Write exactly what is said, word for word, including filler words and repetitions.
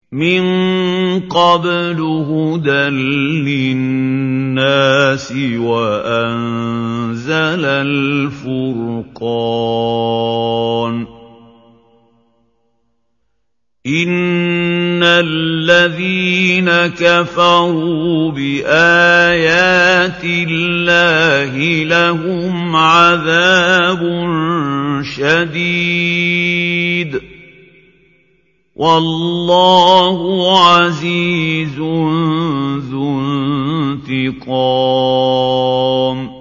مِن قَبْلُ هُدًى لِّلنَّاسِ وَأَنزَلَ الْفُرْقَانَ ۗ إِنَّ الَّذِينَ كَفَرُوا بِآيَاتِ اللَّهِ لَهُمْ عَذَابٌ شَدِيدٌ ۗ وَاللَّهُ عَزِيزٌ ذُو انتِقَامٍ.